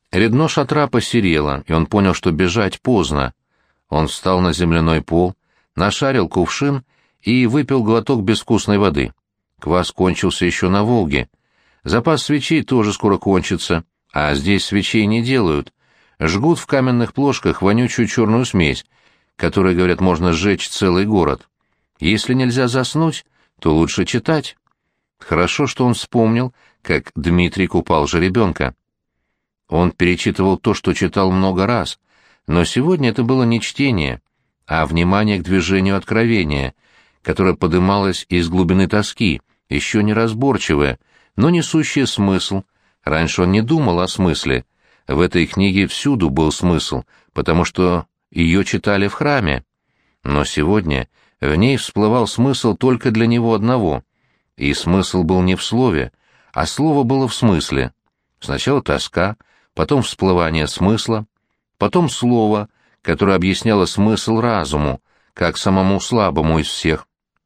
Редно шатра посерело, и он понял, что бежать поздно. Он встал на земляной пол, нашарил кувшин и выпил глоток безвкусной воды. Квас кончился еще на Волге. Запас свечей тоже скоро кончится, а здесь свечей не делают. Жгут в каменных плошках вонючую черную смесь, которой, говорят, можно сжечь целый город. Если нельзя заснуть, то лучше читать. Хорошо, что он вспомнил, как Дмитрий купал жеребенка. Он перечитывал то, что читал много раз, но сегодня это было не чтение, а внимание к движению откровения, которое подымалось из глубины тоски, еще неразборчивое, но несущее смысл. Раньше он не думал о смысле. В этой книге всюду был смысл, потому что ее читали в храме. Но сегодня в ней всплывал смысл только для него одного, и смысл был не в слове, а слово было в смысле. Сначала тоска, потом всплывание смысла, потом слово, которое объясняло смысл разуму, как самому слабому из всех.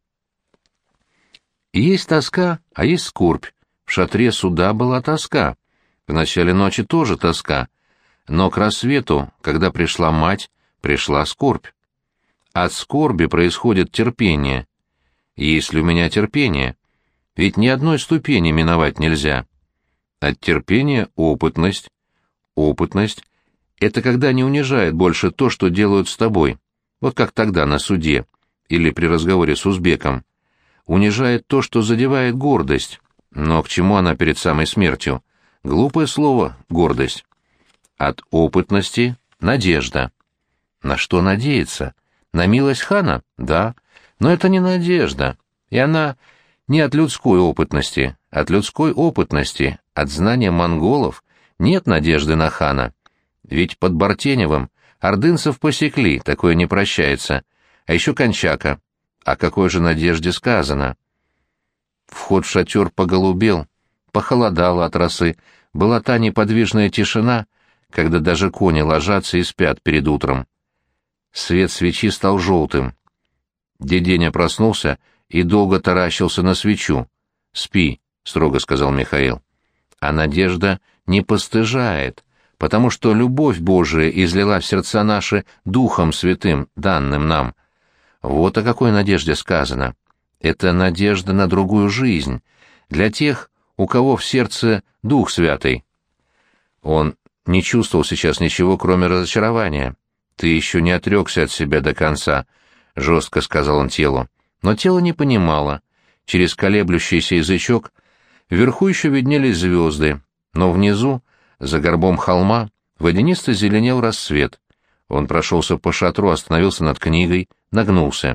Есть тоска, а есть скорбь. В шатре суда была тоска. В начале ночи тоже тоска. Но к рассвету, когда пришла мать, пришла скорбь. От скорби происходит терпение. Есть ли у меня терпение? Ведь ни одной ступени миновать нельзя. От терпения — опытность. Опытность — это когда не унижает больше то, что делают с тобой. Вот как тогда на суде или при разговоре с узбеком. Унижает то, что задевает гордость. Но к чему она перед самой смертью? Глупое слово — гордость. От опытности — надежда. На что надеяться? На милость хана? Да. Но это не надежда. И она не от людской опытности. От людской опытности, от знания монголов, нет надежды на хана. Ведь под Бартеневым ордынцев посекли, такое не прощается. А еще Кончака. О какой же надежде сказано? Вход в шатер поголубел, похолодало от росы, была та неподвижная тишина, когда даже кони ложатся и спят перед утром. Свет свечи стал желтым. Деденя проснулся и долго таращился на свечу. «Спи», — строго сказал Михаил. А надежда не постыжает, потому что любовь Божия излила в сердца наши Духом Святым, данным нам. Вот о какой надежде сказано. Это надежда на другую жизнь, для тех, у кого в сердце Дух Святый. Он не чувствовал сейчас ничего, кроме разочарования. «Ты еще не отрекся от себя до конца», — жестко сказал он телу. Но тело не понимало. Через колеблющийся язычок вверху еще виднелись звезды, но внизу, за горбом холма, водянисто зеленел рассвет. Он прошелся по шатру, остановился над книгой, нагнулся.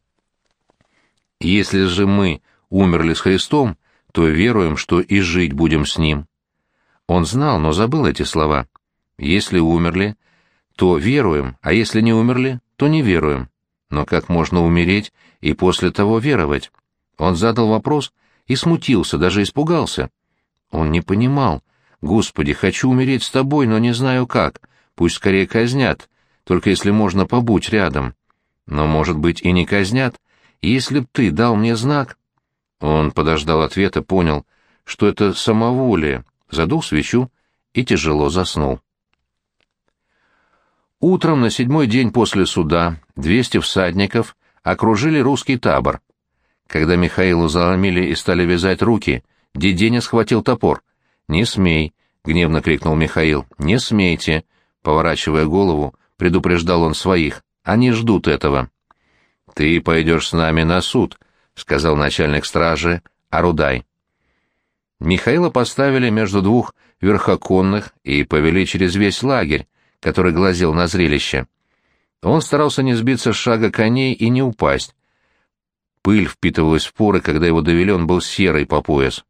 «Если же мы умерли с Христом, то веруем, что и жить будем с Ним». Он знал, но забыл эти слова. «Если умерли, то веруем, а если не умерли, то не веруем». Но как можно умереть и после того веровать? Он задал вопрос и смутился, даже испугался. Он не понимал. «Господи, хочу умереть с тобой, но не знаю как. Пусть скорее казнят, только если можно, побудь рядом. Но, может быть, и не казнят, если б ты дал мне знак». Он подождал ответа, понял, что это самоволие, задул свечу и тяжело заснул. Утром на 7-й день после суда 200 всадников окружили русский табор. Когда Михаилу заломили и стали вязать руки, Деденя схватил топор. «Не смей!» — гневно крикнул Михаил. «Не смейте!» — поворачивая голову, предупреждал он своих. «Они ждут этого». «Ты пойдешь с нами на суд», — сказал начальник стражи Арудай. Михаила поставили между двух верхоконных и повели через весь лагерь, который глазел на зрелище. Он старался не сбиться с шага коней и не упасть. Пыль впитывалась в поры, когда его довели, он был серый по пояс.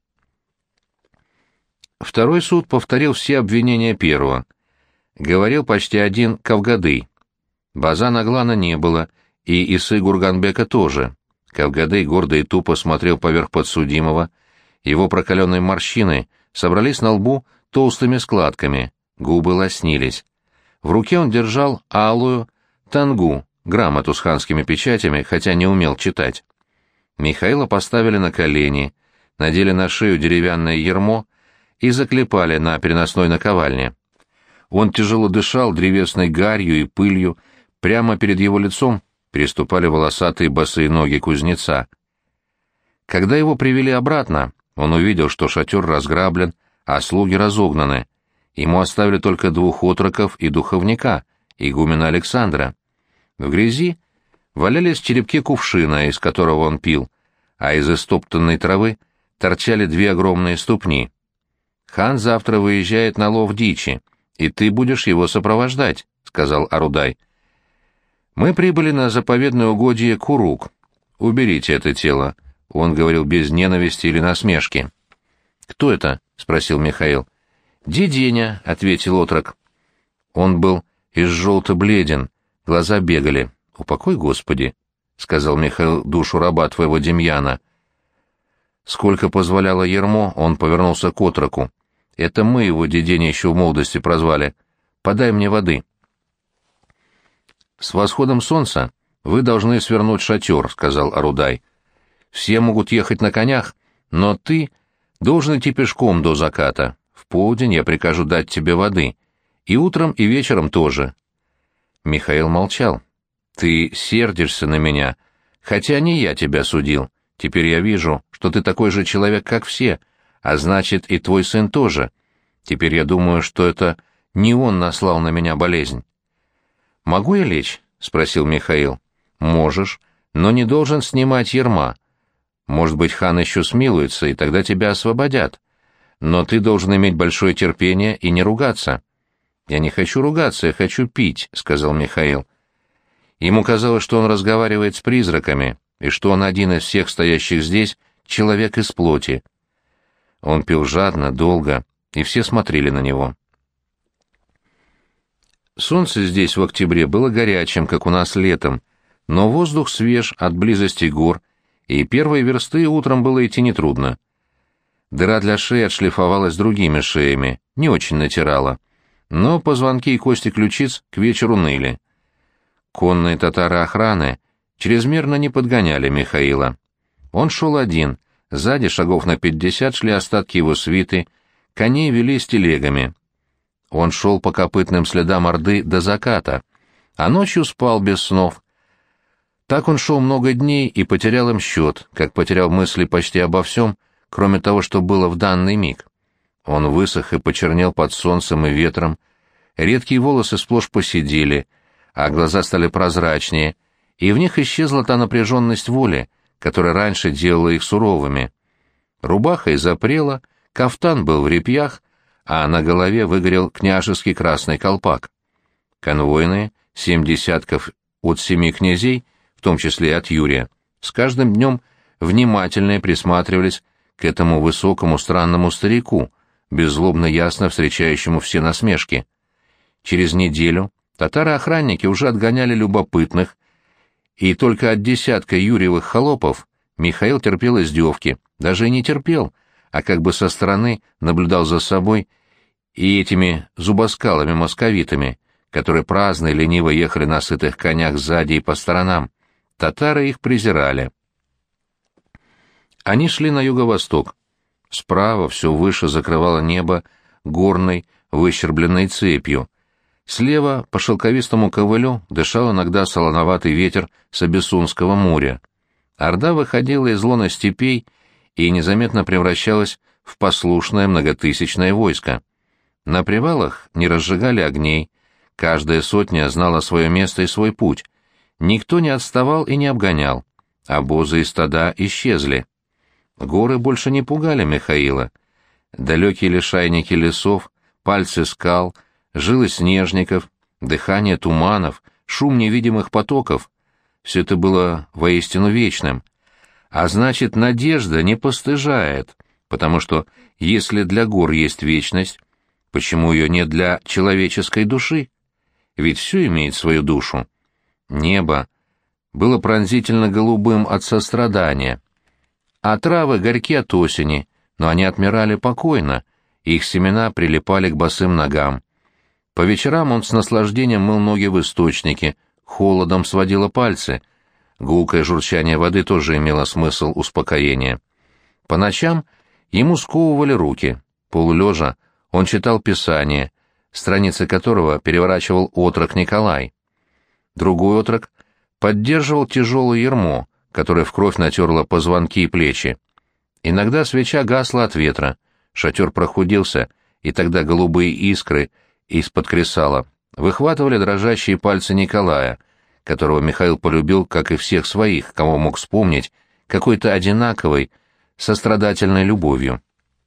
Второй суд повторил все обвинения первого. Говорил почти один Кавгадый. Базана Аглана не было, и Исы Гурганбека тоже. Кавгадый гордо и тупо смотрел поверх подсудимого. Его прокаленные морщины собрались на лбу толстыми складками, губы лоснились. В руке он держал алую тангу, грамоту с ханскими печатями, хотя не умел читать. Михаила поставили на колени, надели на шею деревянное ярмо и заклепали на переносной наковальне. Он тяжело дышал древесной гарью и пылью, прямо перед его лицом переступали волосатые босые ноги кузнеца. Когда его привели обратно, он увидел, что шатер разграблен, а слуги разогнаны. Ему оставили только 2 отроков и духовника, игумена Александра. В грязи валялись черепки кувшина, из которого он пил, а из истоптанной травы торчали 2 огромные ступни. «Хан завтра выезжает на лов дичи, и ты будешь его сопровождать», — сказал Арудай. «Мы прибыли на заповедное угодье Курук. Уберите это тело», — он говорил без ненависти или насмешки. «Кто это?» — спросил Михаил. «Деденя», — ответил отрок. Он был изжелто-бледен, глаза бегали. «Упокой, Господи», — сказал Михаил душу раба твоего Демьяна. Сколько позволяло ярмо, он повернулся к отроку. «Это мы его, Деденя, еще в молодости прозвали. Подай мне воды». «С восходом солнца вы должны свернуть шатер», — сказал Арудай. «Все могут ехать на конях, но ты должен идти пешком до заката. В полдень я прикажу дать тебе воды. И утром, и вечером тоже». Михаил молчал. «Ты сердишься на меня, хотя не я тебя судил. Теперь я вижу, что ты такой же человек, как все, а значит, и твой сын тоже. Теперь я думаю, что это не он наслал на меня болезнь». «Могу я лечь?» — спросил Михаил. «Можешь, но не должен снимать ярма. Может быть, хан еще смилуется, и тогда тебя освободят. Но ты должен иметь большое терпение и не ругаться». «Я не хочу ругаться, я хочу пить», — сказал Михаил. Ему казалось, что он разговаривает с призраками, и что он один из всех стоящих здесь человек из плоти. Он пил жадно, долго, и все смотрели на него. Солнце здесь в октябре было горячим, как у нас летом, но воздух свеж от близости гор, и первые версты утром было идти нетрудно. Дыра для шеи отшлифовалась другими шеями, не очень натирала, но позвонки и кости ключиц к вечеру ныли. Конные татары охраны чрезмерно не подгоняли Михаила. Он шел один, сзади шагов на 50 шли остатки его свиты, коней вели с телегами. Он шел по копытным следам Орды до заката, а ночью спал без снов. Так он шел много дней и потерял им счет, как потерял мысли почти обо всем, кроме того, что было в данный миг. Он высох и почернел под солнцем и ветром, редкие волосы сплошь поседели, а глаза стали прозрачнее, и в них исчезла та напряженность воли, которая раньше делала их суровыми. Рубаха изопрела, кафтан был в репьях, а на голове выгорел княжеский красный колпак. Конвойные, 7 десятков от 7 князей, в том числе и от Юрия, с каждым днем внимательнее присматривались к этому высокому странному старику, беззлобно ясно встречающему все насмешки. Через неделю татары-охранники уже отгоняли любопытных, и только от десятка Юрьевых холопов Михаил терпел издевки, даже и не терпел, а как бы со стороны наблюдал за собой и этими зубоскалами-московитами, которые праздно и лениво ехали на сытых конях сзади и по сторонам. Татары их презирали. Они шли на юго-восток. Справа все выше закрывало небо горной, выщербленной цепью. Слева по шелковистому ковылю дышал иногда солоноватый ветер с Абиссунского моря. Орда выходила из лона степей и незаметно превращалась в послушное многотысячное войско. На привалах не разжигали огней, каждая сотня знала свое место и свой путь. Никто не отставал и не обгонял. Обозы и стада исчезли. Горы больше не пугали Михаила. Далекие лишайники лесов, пальцы скал, жилы снежников, дыхание туманов, шум невидимых потоков — все это было воистину вечным. А значит, надежда не постыжает, потому что если для гор есть вечность, почему ее нет для человеческой души? Ведь все имеет свою душу. Небо было пронзительно голубым от сострадания, а травы горьки от осени, но они отмирали покойно, их семена прилипали к босым ногам. По вечерам он с наслаждением мыл ноги в источнике, холодом сводило пальцы. Гулкое журчание воды тоже имело смысл успокоения. По ночам ему сковывали руки. Полулежа он читал Писание, страницы которого переворачивал отрок Николай. Другой отрок поддерживал тяжелое ярмо, которое в кровь натерло позвонки и плечи. Иногда свеча гасла от ветра, шатер прохудился, и тогда голубые искры из-под кресала выхватывали дрожащие пальцы Николая, которого Михаил полюбил, как и всех своих, кого мог вспомнить, какой-то одинаковой, сострадательной любовью.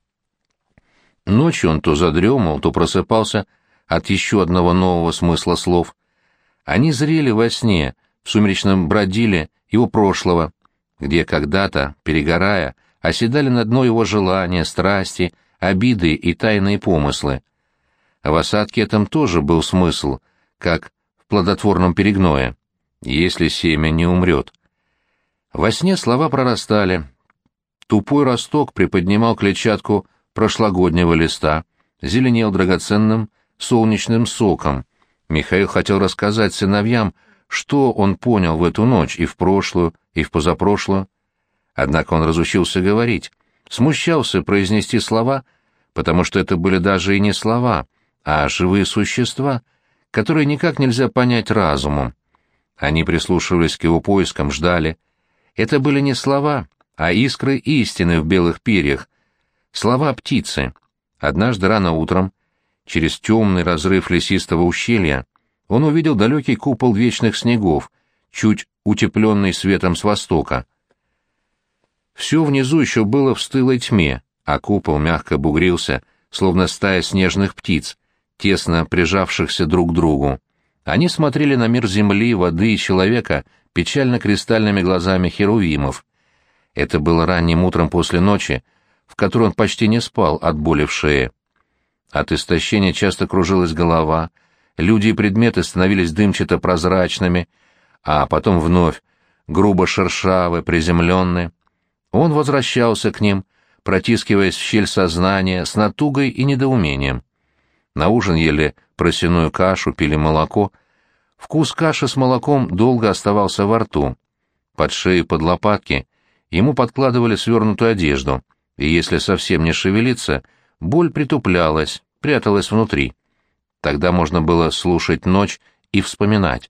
Ночью он то задремывал, то просыпался от еще одного нового смысла слов. Они зрели во сне, в сумеречном бродиле его прошлого, где когда-то, перегорая, оседали на дно его желания, страсти, обиды и тайные помыслы. В осадке этом тоже был смысл, как в плодотворном перегное, если семя не умрет. Во сне слова прорастали. Тупой росток приподнимал клетчатку прошлогоднего листа, зеленел драгоценным солнечным соком. Михаил хотел рассказать сыновьям, что он понял в эту ночь и в прошлую, и в позапрошлую. Однако он разучился говорить, смущался произнести слова, потому что это были даже и не слова, а живые существа, которые никак нельзя понять разумом. Они прислушивались к его поискам, ждали. Это были не слова, а искры истины в белых перьях, слова птицы. Однажды рано утром, через темный разрыв лесистого ущелья, он увидел далекий купол вечных снегов, чуть утепленный светом с востока. Все внизу еще было в стылой тьме, а купол мягко бугрился, словно стая снежных птиц, тесно прижавшихся друг к другу. Они смотрели на мир земли, воды и человека печально-кристальными глазами херувимов. Это было ранним утром после ночи, в которой он почти не спал от боли в шее. От истощения часто кружилась голова, люди и предметы становились дымчато-прозрачными, а потом вновь грубо шершавы, приземленные. Он возвращался к ним, протискиваясь в щель сознания с натугой и недоумением. На ужин ели просяную кашу, пили молоко. Вкус каши с молоком долго оставался во рту. Под шею и под лопатки ему подкладывали свернутую одежду, и если совсем не шевелиться, боль притуплялась, пряталась внутри. Тогда можно было слушать ночь и вспоминать.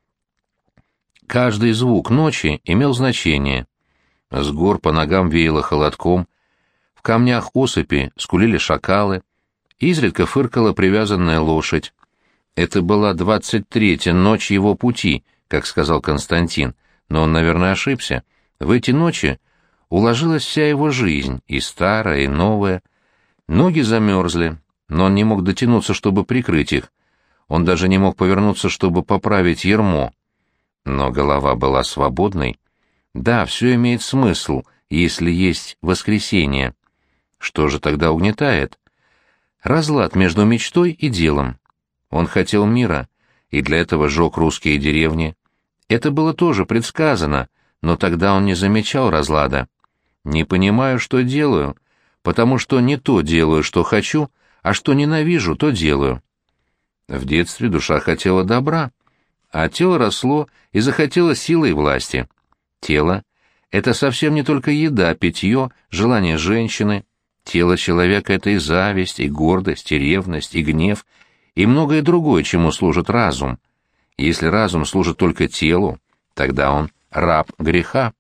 Каждый звук ночи имел значение. С гор по ногам веяло холодком, в камнях осыпи скулили шакалы, изредка фыркала привязанная лошадь. Это была 23-я ночь его пути, как сказал Константин, но он, наверное, ошибся. В эти ночи уложилась вся его жизнь, и старая, и новая. Ноги замерзли, но он не мог дотянуться, чтобы прикрыть их. Он даже не мог повернуться, чтобы поправить ярмо. Но голова была свободной. Да, все имеет смысл, если есть воскресенье. Что же тогда угнетает? Разлад между мечтой и делом. Он хотел мира, и для этого жег русские деревни. Это было тоже предсказано, но тогда он не замечал разлада. Не понимаю, что делаю, потому что не то делаю, что хочу, а что ненавижу, то делаю. В детстве душа хотела добра, а тело росло и захотело силы и власти. Тело — это совсем не только еда, питье, желание женщины. Тело человека — это и зависть, и гордость, и ревность, и гнев, и многое другое, чему служит разум. Если разум служит только телу, тогда он раб греха.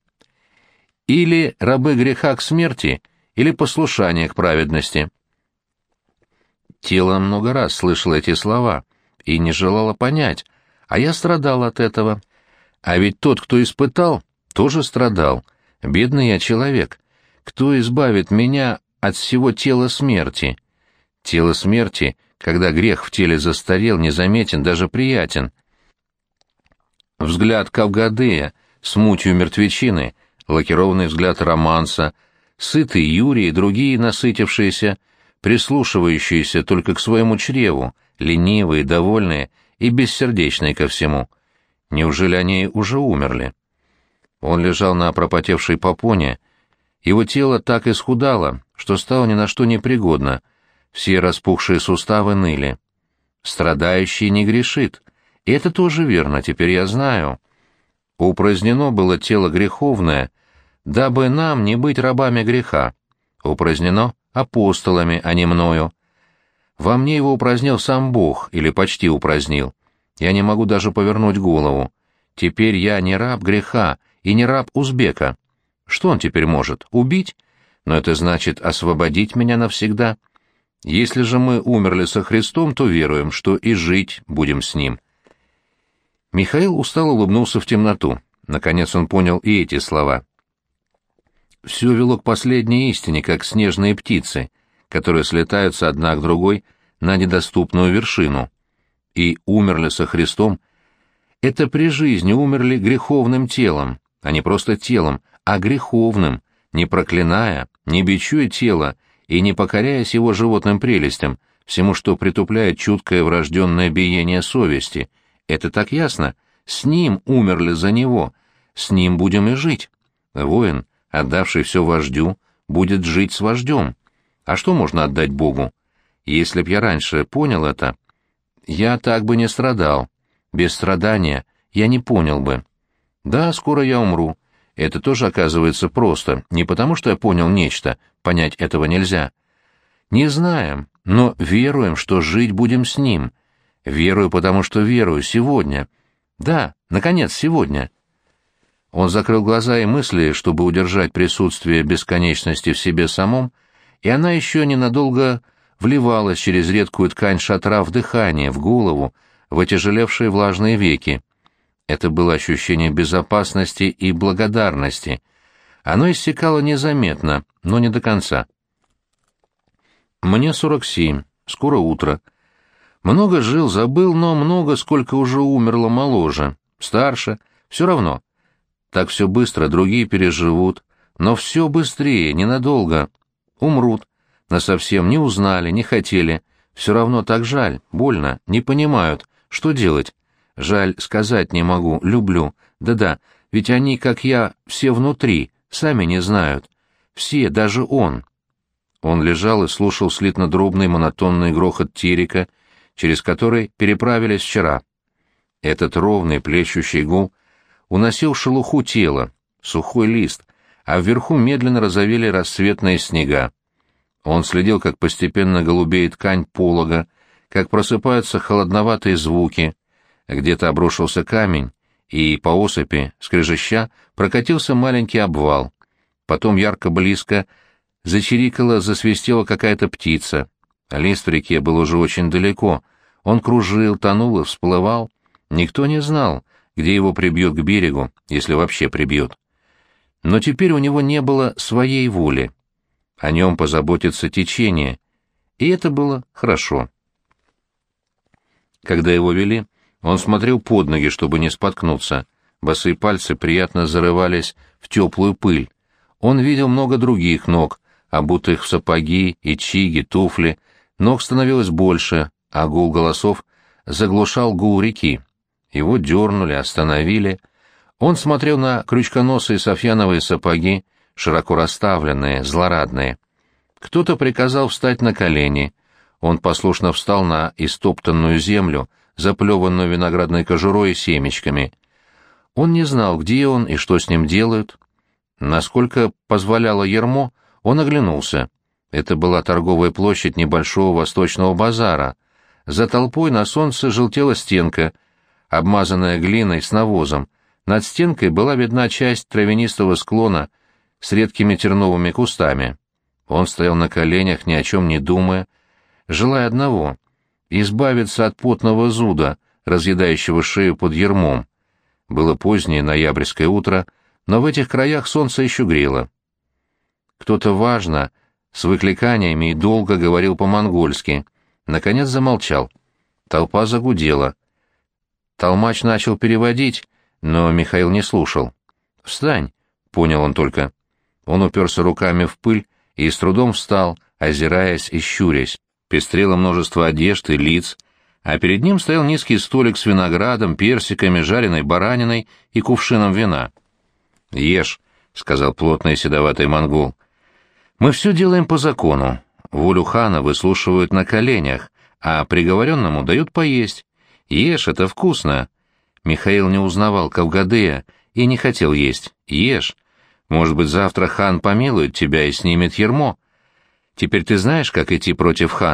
Или рабы греха к смерти, или послушание к праведности. Тело много раз слышало эти слова и не желало понять, а я страдал от этого. А ведь тот, кто испытал, тоже страдал. Бедный я человек. Кто избавит меня от всего тела смерти? Тело смерти, когда грех в теле застарел, незаметен, даже приятен. Взгляд Кавгадея с мутью мертвечины, лакированный взгляд романса, сытый Юрий и другие насытившиеся, прислушивающиеся только к своему чреву, ленивые, довольные и бессердечные ко всему. Неужели они уже умерли? Он лежал на пропотевшей попоне, его тело так исхудало, что стало ни на что непригодно, все распухшие суставы ныли. Страдающий не грешит, и это тоже верно, теперь я знаю. Упразднено было тело греховное, дабы нам не быть рабами греха. Упразднено апостолами, а не мною. Во мне его упразднил сам Бог, или почти упразднил. Я не могу даже повернуть голову. Теперь я не раб греха и не раб узбека. Что он теперь может? Убить? Но это значит освободить меня навсегда. Если же мы умерли со Христом, то веруем, что и жить будем с Ним». Михаил устало улыбнулся в темноту. Наконец он понял и эти слова. Все вело к последней истине, как снежные птицы, которые слетаются одна к другой на недоступную вершину. И умерли со Христом — это при жизни умерли греховным телом, а не просто телом, а греховным, не проклиная, не бичуя тело и не покоряясь его животным прелестям, всему, что притупляет чуткое врожденное биение совести. Это так ясно. С Ним умерли за Него, с Ним будем и жить. Воин, отдавший все вождю, будет жить с вождем. А что можно отдать Богу? Если б я раньше понял это, я так бы не страдал. Без страдания я не понял бы. Да, скоро я умру. Это тоже оказывается просто, не потому что я понял нечто, понять этого нельзя. Не знаем, но веруем, что жить будем с Ним. Верую, потому что верую сегодня. Да, наконец, сегодня. Он закрыл глаза и мысли, чтобы удержать присутствие бесконечности в себе самом, и она еще ненадолго вливалась через редкую ткань шатра в дыхание, в голову, в отяжелевшие влажные веки. Это было ощущение безопасности и благодарности. Оно иссякало незаметно, но не до конца. Мне 47, скоро утро. Много жил, забыл, но много, сколько уже умерло моложе, старше, все равно. Так все быстро, другие переживут, но все быстрее, ненадолго. Умрут, насовсем не узнали, не хотели. Все равно так жаль, больно, не понимают, что делать. Жаль, сказать не могу, люблю. Да-да, ведь они, как я, все внутри, сами не знают. Все, даже он. Он лежал и слушал слитно-дробный монотонный грохот терека, через который переправились вчера. Этот ровный плещущий гул уносил шелуху тела, сухой лист, а вверху медленно розовели рассветные снега. Он следил, как постепенно голубеет ткань полога, как просыпаются холодноватые звуки. Где-то обрушился камень, и по осыпи, скрежеща, прокатился маленький обвал. Потом ярко-близко зачирикала, засвистела какая-то птица. Лист в реке был уже очень далеко. Он кружил, тонул и всплывал. Никто не знал, где его прибьет к берегу, если вообще прибьет. Но теперь у него не было своей воли. О нем позаботится течение, и это было хорошо. Когда его вели, он смотрел под ноги, чтобы не споткнуться. Босые пальцы приятно зарывались в теплую пыль. Он видел много других ног, обутых в сапоги и чиги, туфли. Ног становилось больше, а гул голосов заглушал гул реки. Его дернули, остановили. Он смотрел на крючконосые софьяновые сапоги, широко расставленные, злорадные. Кто-то приказал встать на колени. Он послушно встал на истоптанную землю, заплеванную виноградной кожурой и семечками. Он не знал, где он и что с ним делают. Насколько позволяло ярмо, он оглянулся. Это была торговая площадь небольшого восточного базара. За толпой на солнце желтела стенка, обмазанная глиной с навозом. Над стенкой была видна часть травянистого склона с редкими терновыми кустами. Он стоял на коленях, ни о чем не думая, желая одного — избавиться от потного зуда, разъедающего шею под ярмом. Было позднее ноябрьское утро, но в этих краях солнце еще грело. Кто-то важно, с выкликаниями и долго говорил по-монгольски. Наконец замолчал. Толпа загудела. Толмач начал переводить, но Михаил не слушал. «Встань!» — понял он только. Он уперся руками в пыль и с трудом встал, озираясь и щурясь. Пестрело множество одежд и лиц, а перед ним стоял низкий столик с виноградом, персиками, жареной бараниной и кувшином вина. «Ешь», — сказал плотный седоватый монгол. «Мы все делаем по закону. Волю хана выслушивают на коленях, а приговоренному дают поесть. Ешь, это вкусно». Михаил не узнавал Кавгадея и не хотел есть. «Ешь. Может быть, завтра хан помилует тебя и снимет ярмо. Теперь ты знаешь, как идти против хана.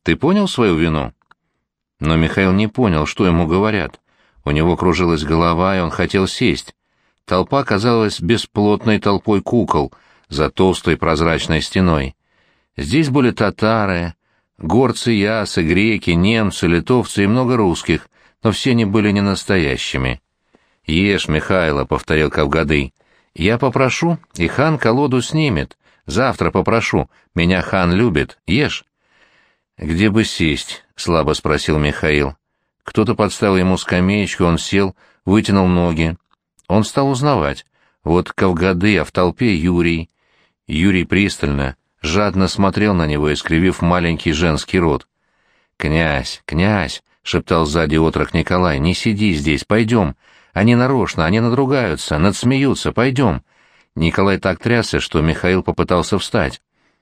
Ты понял свою вину?» Но Михаил не понял, что ему говорят. У него кружилась голова, и он хотел сесть. Толпа казалась бесплотной толпой кукол за толстой прозрачной стеной. Здесь были татары, горцы, ясы, греки, немцы, литовцы и много русских, но все они были не настоящими. «Ешь, Михайло», — повторил Кавгадый. «Я попрошу, и хан колоду снимет. Завтра попрошу. Меня хан любит. Ешь». «Где бы сесть?» — слабо спросил Михаил. Кто-то подставил ему скамеечку, он сел, вытянул ноги. Он стал узнавать. Вот Кавгады, а в толпе Юрий. Юрий пристально, жадно смотрел на него, искривив маленький женский рот. «Князь, князь!» — шептал сзади отрок Николай. «Не сиди здесь, пойдем. Они нарочно, они надругаются, надсмеются, пойдем». Николай так трясся, что Михаил попытался встать.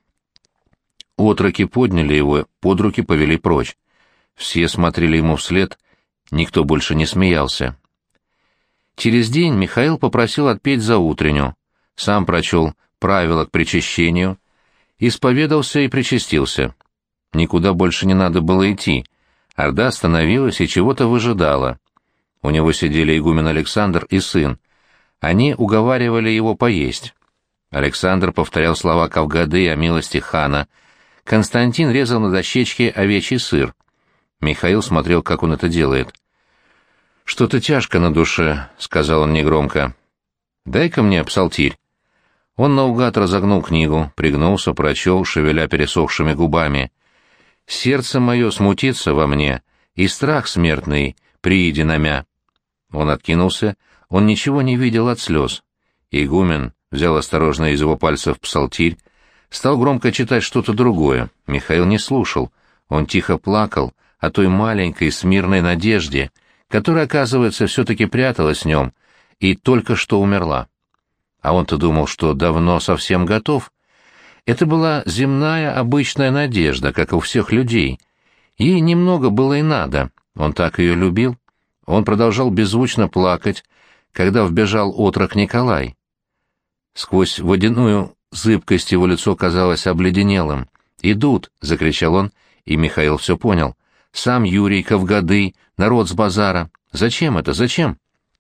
Отроки подняли его, под руки повели прочь. Все смотрели ему вслед, никто больше не смеялся. Через день Михаил попросил отпеть за утренню, сам прочел правила к причащению, исповедался и причастился. Никуда больше не надо было идти. Орда остановилась и чего-то выжидала. У него сидели игумен Александр и сын. Они уговаривали его поесть. Александр повторял слова Кавгады о милости хана. Константин резал на дощечке овечий сыр. Михаил смотрел, как он это делает. «Что-то тяжко на душе», — сказал он негромко. «Дай-ка мне псалтирь». Он наугад разогнул книгу, пригнулся, прочел, шевеля пересохшими губами. «Сердце мое смутится во мне, и страх смертный прииди на мя». Он откинулся, он ничего не видел от слез. Игумен взял осторожно из его пальцев псалтирь, стал громко читать что-то другое. Михаил не слушал. Он тихо плакал о той маленькой смирной надежде, которая, оказывается, все-таки пряталась в нем и только что умерла. А он-то думал, что давно совсем готов. Это была земная обычная надежда, как у всех людей. Ей немного было и надо, он так ее любил. Он продолжал беззвучно плакать, когда вбежал отрок Николай. Сквозь водяную зыбкость его лицо казалось обледенелым. «Идут!» — закричал он, и Михаил все понял. «Сам Юрий, Кавгады, народ с базара. Зачем это? Зачем?»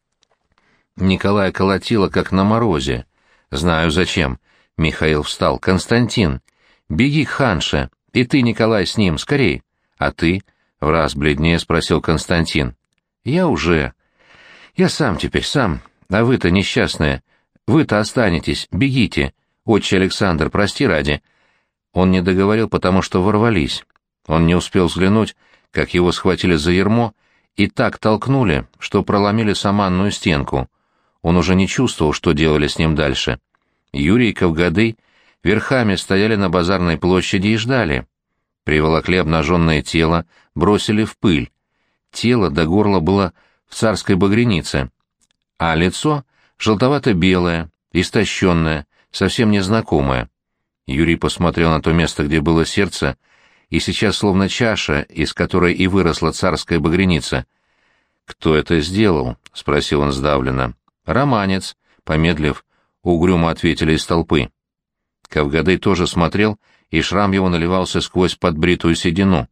Николая колотило, как на морозе. «Знаю, зачем». Михаил встал. «Константин, беги к ханше, и ты, Николай, с ним, скорей». «А ты?» — враз бледнее спросил Константин. «Я уже. Я сам теперь, сам. А вы-то несчастные. Вы-то останетесь. Бегите. Отче Александр, прости ради». Он не договорил, потому что ворвались. Он не успел взглянуть, как его схватили за ярмо и так толкнули, что проломили саманную стенку. Он уже не чувствовал, что делали с ним дальше. Юрий и Кавгады верхами стояли на базарной площади и ждали. Приволокли обнаженное тело, бросили в пыль. Тело до горла было в царской багрянице, а лицо желтовато-белое, истощенное, совсем незнакомое. Юрий посмотрел на то место, где было сердце, и сейчас словно чаша, из которой и выросла царская багряница. «Кто это сделал?» — спросил он сдавленно. «Романец», — помедлив, угрюмо ответили из толпы. Кавгадый тоже смотрел, и шрам его наливался сквозь подбритую седину.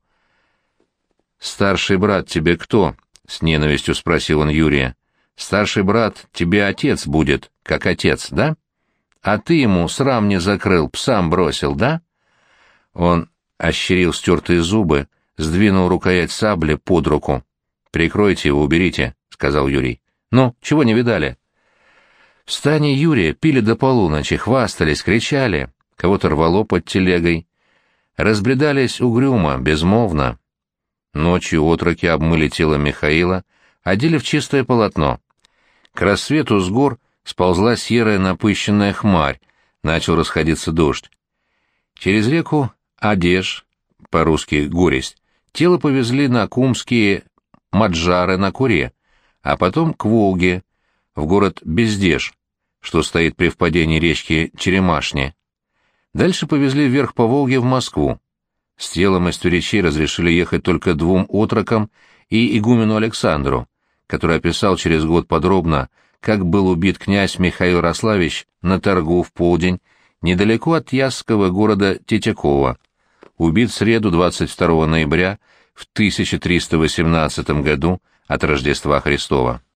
«Старший брат тебе кто?» — с ненавистью спросил он Юрия. «Старший брат тебе отец будет, как отец, да? А ты ему срам не закрыл, псам бросил, да?» Он ощерил стертые зубы, сдвинул рукоять сабли под руку. «Прикройте его, уберите», — сказал Юрий. «Ну, чего не видали?» В стане Юрия пили до полуночи, хвастались, кричали, кого-то рвало под телегой. Разбредались угрюмо, безмолвно. Ночью отроки обмыли тело Михаила, одели в чистое полотно. К рассвету с гор сползла серая напыщенная хмарь, начал расходиться дождь. Через реку Одеж, по-русски Горесть, тело повезли на кумские Маджары на Куре, а потом к Волге, в город Бездеж, что стоит при впадении речки Черемашни. Дальше повезли вверх по Волге в Москву. С телом из Тверичей разрешили ехать только 2 отрокам и игумену Александру, который описал через год подробно, как был убит князь Михаил Рославич на торгу в полдень недалеко от ясского города Тетякова. убит в среду 22 ноября в 1318 году от Рождества Христова.